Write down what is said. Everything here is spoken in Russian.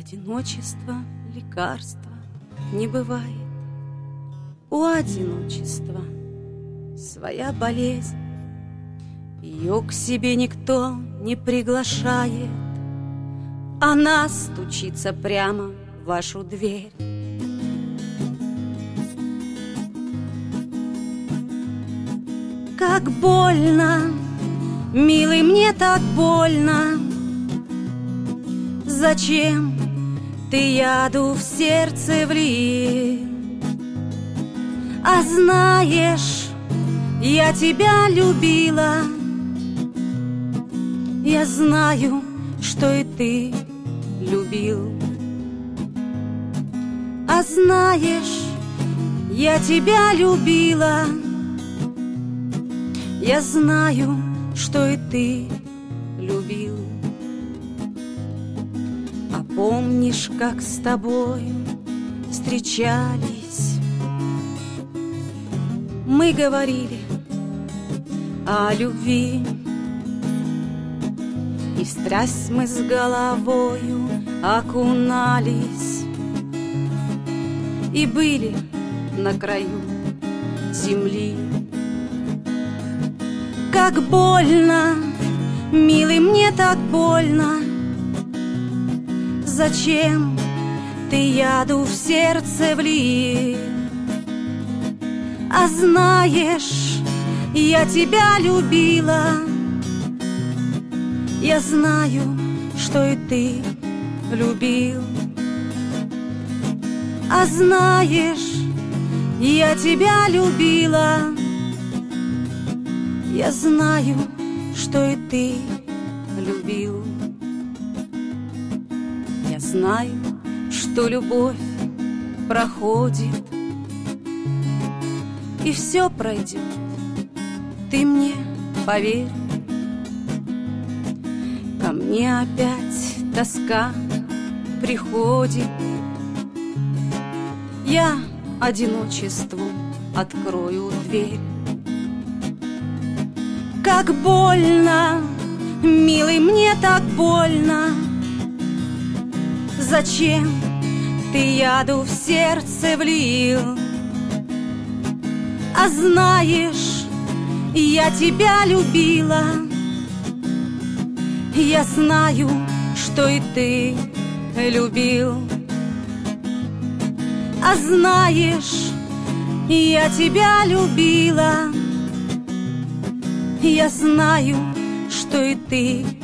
Одиночество лекарства не бывает. У одиночества своя болезнь. Ее к себе никто не приглашает. Она стучится прямо в вашу дверь. Как больно, милый, мне так больно. Зачем ты яду в сердце влил? А знаешь, я тебя любила. Я знаю, что и ты любил. А знаешь, я тебя любила. Я знаю, что и ты любил. А помнишь, как с тобою встречались? Мы говорили о любви, и в страсть мы с головою окунались, и были на краю земли. Как больно, милый, мне так больно. Зачем ты яду в сердце влил? А знаешь, я тебя любила. Я знаю, что и ты любил. А знаешь, я тебя любила. Я знаю, что и ты любил. Я знаю, что любовь проходит, и все пройдет, ты мне поверь. Ко мне опять тоска приходит. Я одиночеству открою дверь. Как больно, милый, мне так больно. Зачем ты яду в сердце влил? А знаешь, я тебя любила. Я знаю, что и ты любил. А знаешь, я тебя любила. Я знаю, что и ты